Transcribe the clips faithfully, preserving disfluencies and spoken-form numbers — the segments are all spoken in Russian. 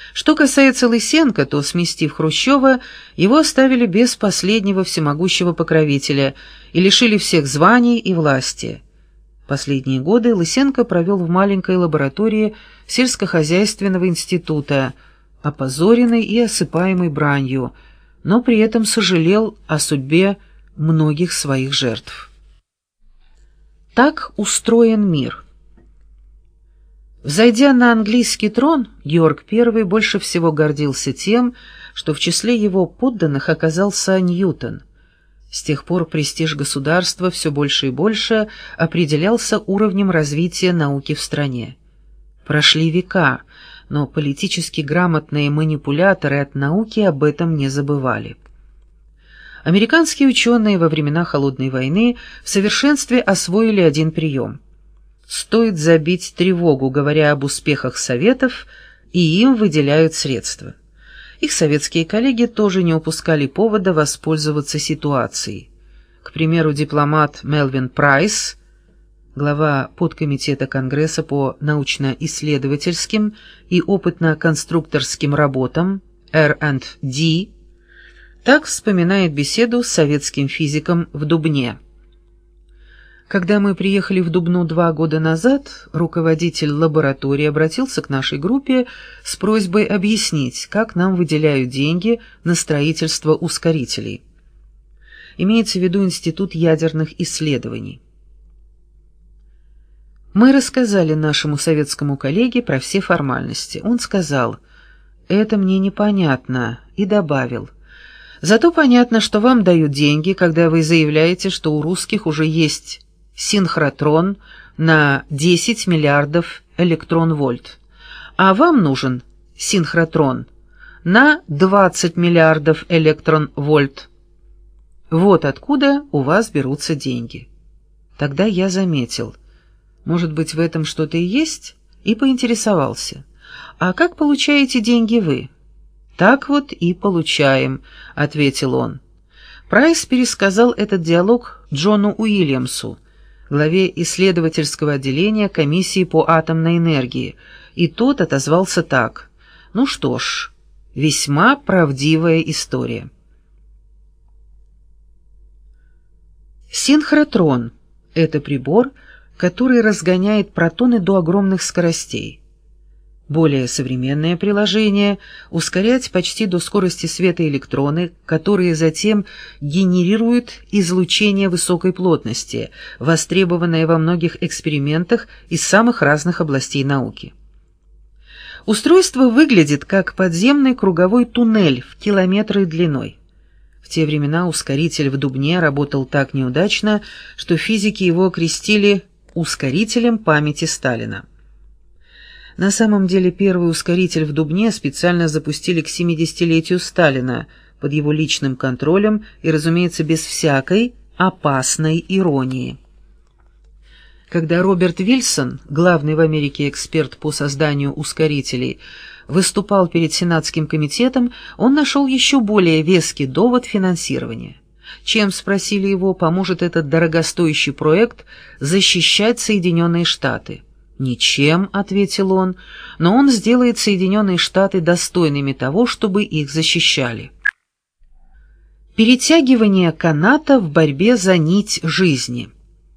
Что касается Лысенко, то, сместив Хрущева, его оставили без последнего всемогущего покровителя и лишили всех званий и власти. Последние годы Лысенко провел в маленькой лаборатории сельскохозяйственного института, опозоренный и осыпаемый бранью, но при этом сожалел о судьбе многих своих жертв. Так устроен мир. Взойдя на английский трон, Георг Первый больше всего гордился тем, что в числе его подданных оказался Ньютон. С тех пор престиж государства все больше и больше определялся уровнем развития науки в стране. Прошли века, но политически грамотные манипуляторы от науки об этом не забывали. Американские ученые во времена Холодной войны в совершенстве освоили один прием. Стоит забить тревогу, говоря об успехах Советов, и им выделяют средства. Их советские коллеги тоже не упускали повода воспользоваться ситуацией. К примеру, дипломат Мелвин Прайс, глава подкомитета Конгресса по научно-исследовательским и опытно-конструкторским работам эр энд ди, так вспоминает беседу с советским физиком в Дубне. Когда мы приехали в Дубну два года назад, руководитель лаборатории обратился к нашей группе с просьбой объяснить, как нам выделяют деньги на строительство ускорителей. Имеется в виду Институт ядерных исследований. Мы рассказали нашему советскому коллеге про все формальности. Он сказал: «Это мне непонятно», и добавил: «Зато понятно, что вам дают деньги, когда вы заявляете, что у русских уже есть синхротрон на десять миллиардов электрон-вольт, а вам нужен синхротрон на двадцать миллиардов электрон-вольт. Вот откуда у вас берутся деньги». Тогда я заметил: может быть, в этом что-то и есть, и поинтересовался: «А как получаете деньги вы?» «Так вот и получаем», — ответил он. Прайс пересказал этот диалог Джону Уильямсу, главе исследовательского отделения комиссии по атомной энергии, и тот отозвался так: «Ну что ж, весьма правдивая история». Синхротрон — это прибор, который разгоняет протоны до огромных скоростей. Более современное приложение — ускорять почти до скорости света электроны, которые затем генерируют излучение высокой плотности, востребованное во многих экспериментах из самых разных областей науки. Устройство выглядит как подземный круговой туннель в километры длиной. В те времена ускоритель в Дубне работал так неудачно, что физики его окрестили ускорителем памяти Сталина. На самом деле первый ускоритель в Дубне специально запустили к семидесятилетию Сталина под его личным контролем и, разумеется, без всякой опасной иронии. Когда Роберт Вильсон, главный в Америке эксперт по созданию ускорителей, выступал перед Сенатским комитетом, он нашел еще более веский довод финансирования. Чем, спросили его, поможет этот дорогостоящий проект защищать Соединенные Штаты? «Ничем», — ответил он, — «но он сделает Соединенные Штаты достойными того, чтобы их защищали». Перетягивание каната в борьбе за нить жизни.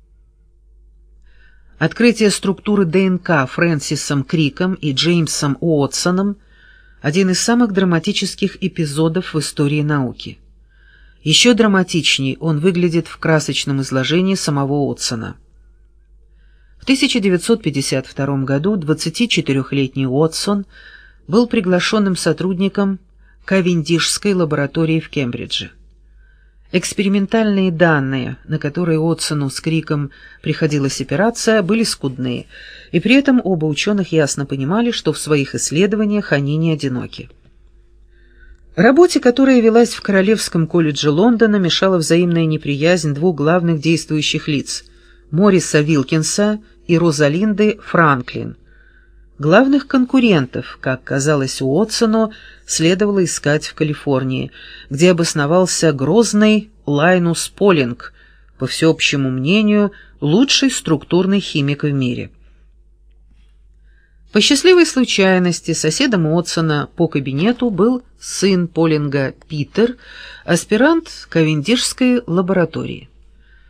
Открытие структуры ДНК Фрэнсисом Криком и Джеймсом Уотсоном – один из самых драматических эпизодов в истории науки. Еще драматичнее он выглядит в красочном изложении самого Уотсона. В тысяча девятьсот пятьдесят втором году двадцатичетырёхлетний Уотсон был приглашенным сотрудником Кавендишской лаборатории в Кембридже. Экспериментальные данные, на которые Уотсону с Криком приходилось опираться, были скудные, и при этом оба ученых ясно понимали, что в своих исследованиях они не одиноки. Работе, которая велась в Королевском колледже Лондона, мешала взаимная неприязнь двух главных действующих лиц – Мориса Вилкинса и Розалинды Франклин. Главных конкурентов, как казалось Уотсону, следовало искать в Калифорнии, где обосновался грозный Лайнус Полинг, по всеобщему мнению, лучший структурный химик в мире. По счастливой случайности соседом Уотсона по кабинету был сын Полинга Питер, аспирант Кавендишской лаборатории.